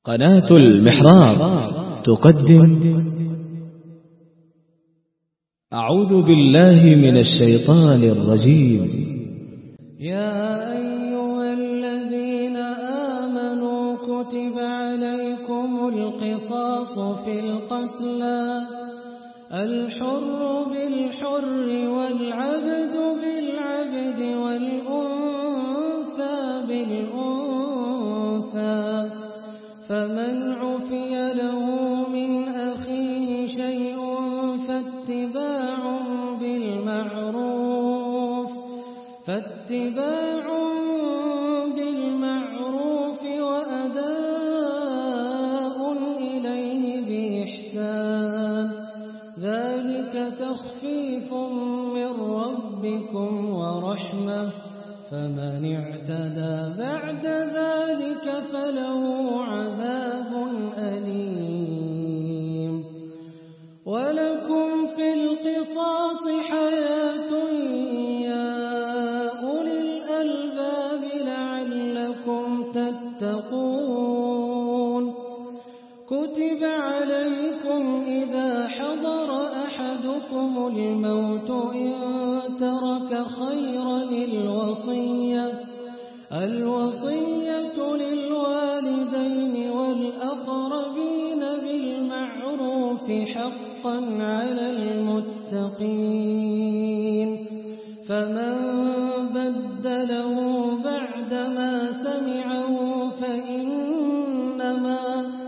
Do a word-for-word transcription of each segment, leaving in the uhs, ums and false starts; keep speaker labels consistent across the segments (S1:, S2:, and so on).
S1: قناة المحراب تقدم أعوذ بالله من الشيطان الرجيم.
S2: يا أيها الذين آمنوا كتب عليكم القصاص في القتلى الحر بالحر والعبد بالعبد والأنثى بالأنثى فمن عفي له من أخيه شيء فاتباع بالمعروف فاتباع بالمعروف وأداء إليه بإحسان ذلك تخفيف من ربكم ورحمة فمن اعتدى بعد ذلك فله عذاب أليم. ولكم في القصاص حياة يا أولي الألباب لعلكم تتقون. كتب عليكم إذا حضر أحدكم الموت إن ترك خيرا الوصية الوصية للوالدين والأقربين بالمعروف حقا على المتقين فمن بدله بعدما سمعه فإنما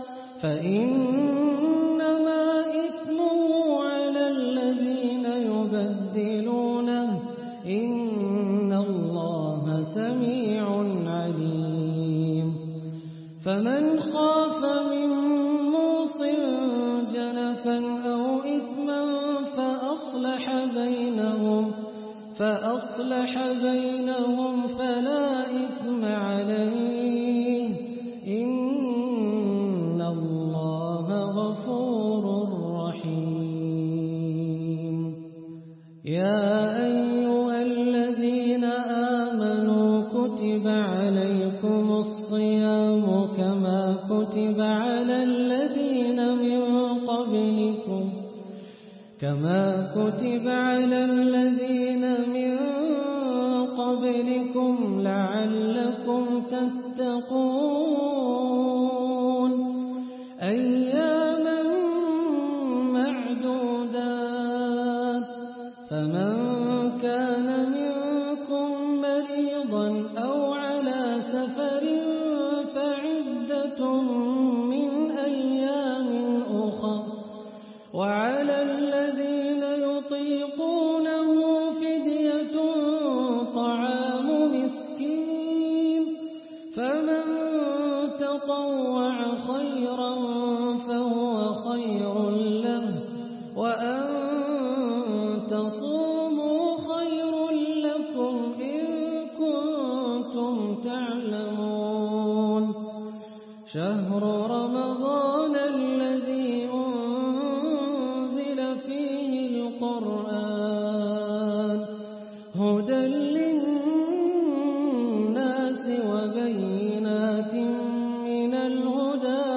S2: فإنما إثمه على الذين يبدلونه إن الله سميع عليم. فمن خاف من موص جنفا أو إثما فأصلح بينهم فأصلح بينهم فلا إثم عليه إن الله غفور رحيم. يا أيها الذين آمنوا كتب عليكم الصيام كما كتب على الذين من قبلكم كما كتب على الذين من قبلكم لعلكم تتقون أياما معدودات فمن كان منكم مريضا أو على سفر فعدة من أيام أخر وعلى الذين يطيقونه فدية طعام مسكين فمن تطوع خيرا فهو خير له وأن تصوموا خير لكم إن كنتم تعلمون. شهر رمضان الذي أنزل فيه القرآن هدى للناس وبينات من الهدى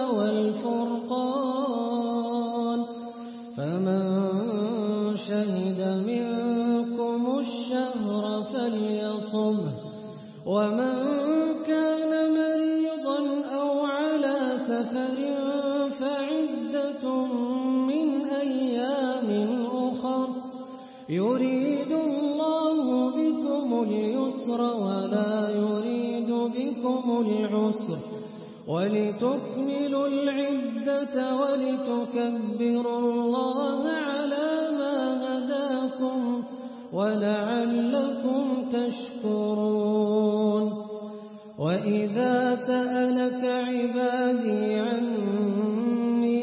S2: والفرقان فمن شهد منكم الشهر فليصمه ومن كان مريضا أو على سفر فعدة من أيام أخر يريد الله بكم اليسر ولا يريد بكم العسر ولتكملوا العدة ولتكبروا الله على ما هداكم ولعلكم تشكرون. وإذا سألك عبادي عني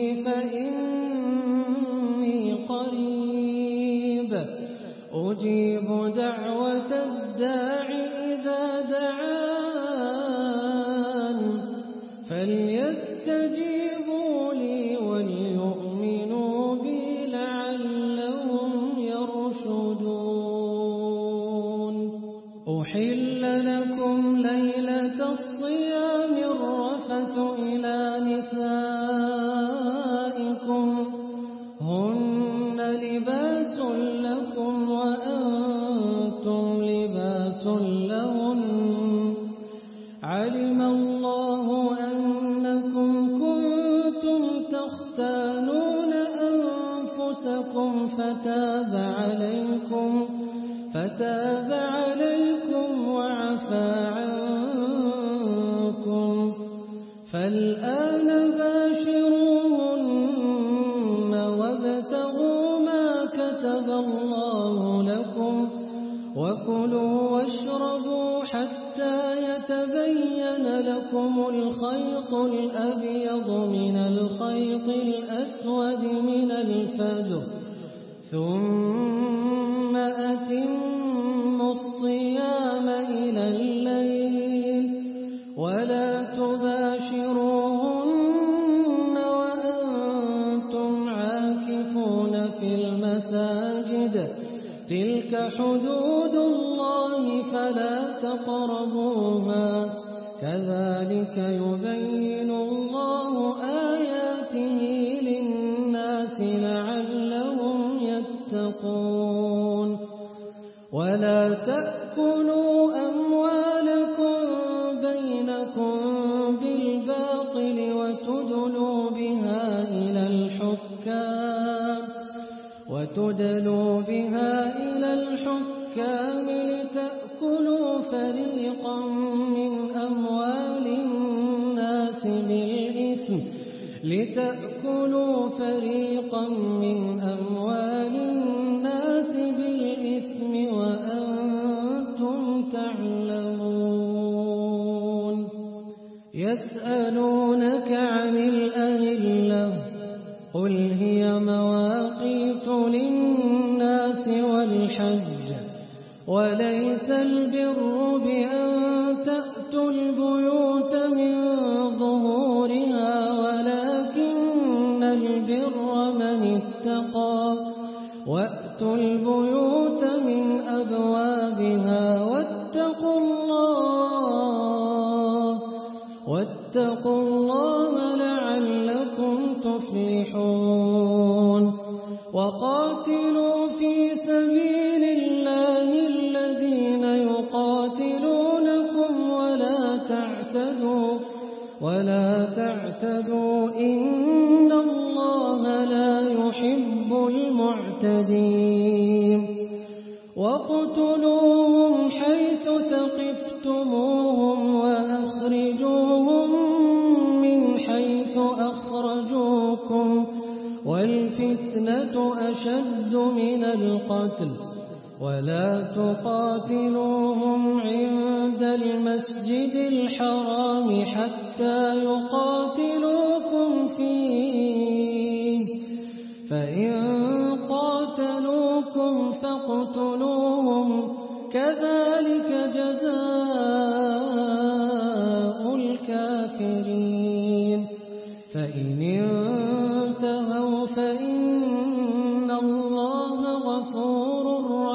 S2: فإني قريب أجيب دعوة الداع إذا دعان فليستجيبوا لي وليؤمنوا بي لعلهم يرشدون. أحل لكم ليلة الصيام الرفث إلى نسائكم هن لباس لكم وأنتم لباس لهن علم الله أنكم كنتم تختانون أنفسكم فتاب عليكم فتاب عليكم وعفى عنكم فالآن باشروهن وابتغوا ما كتب الله لكم وكلوا واشربوا حتى يتبين لكم الخيط الأبيض من الخيط الأسود من الفجر ثم أتموا الصيام إلى الليل ولا تباشروهن وأنتم عاكفون في المساجد تلك حدود الله فلا تقربوها كذلك يبين الله آياته للناس لعلهم يتقون ولا تأكلوا أموالكم بينكم بالباطل وتدلوا بها إلى الحكام وتدلوا بها إلى الحكام لتأكلوا فريقا من أموال الناس بالإثم لتأكلوا فريقا من أموال الناس بالإثم وأنتم تعلمون يسألونك عن الأهلة قل هي مواقيت للناس والحج وليس البر بأن تأتوا البيوت من ظهورها ولكن البر من اتقى وأتوا البيوت من أبوابها واتقوا الله واتقوا الله لعلكم تفلحون وقاتلوا في سبيل الله الذين يقاتلونكم ولا تعتدوا ولا تعتدوا إن الله لا يحب المعتدين واقتلوهم حيث ثقفتموهم وأخرجوهم من حيث أخرجوكم والفتنة أشد من القتل ولا تقاتلوهم عند المسجد الحرام حتى يقاتلوكم فيه فإن قاتلوكم فاقتلوهم كذلك جزاء الكافرين فإن انتهوا فإن الله غفور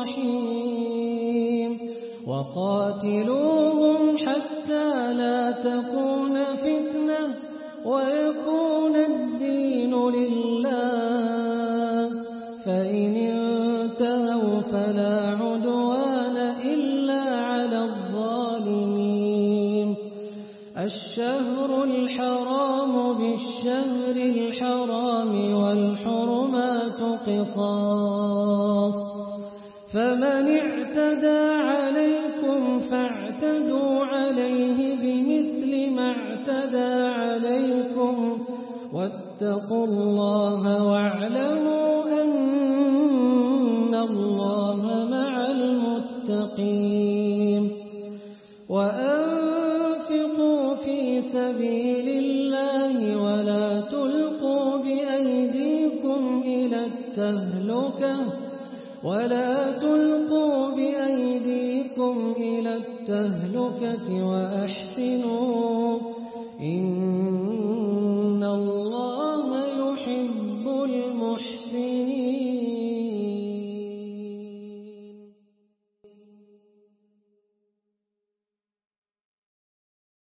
S2: رحيم وقاتلوهم حتى لا تكون فتنة ويكون الدين لله فإن انتهوا فلا عدوان إلا على الظالمين الشهر الحرام بالشهر الحرام والحرمات قصاص فمن اعتدى عليكم فاعتدوا عليه بمثل ما اعتدى عليكم واتقوا الله واعلموا أن الله مع المتقين وأنفقوا في سبيل الله ولا تلقوا بأيديكم إلى التهلكة ولا تلقوا بأيديكم إلى التهلكة وأحسنوا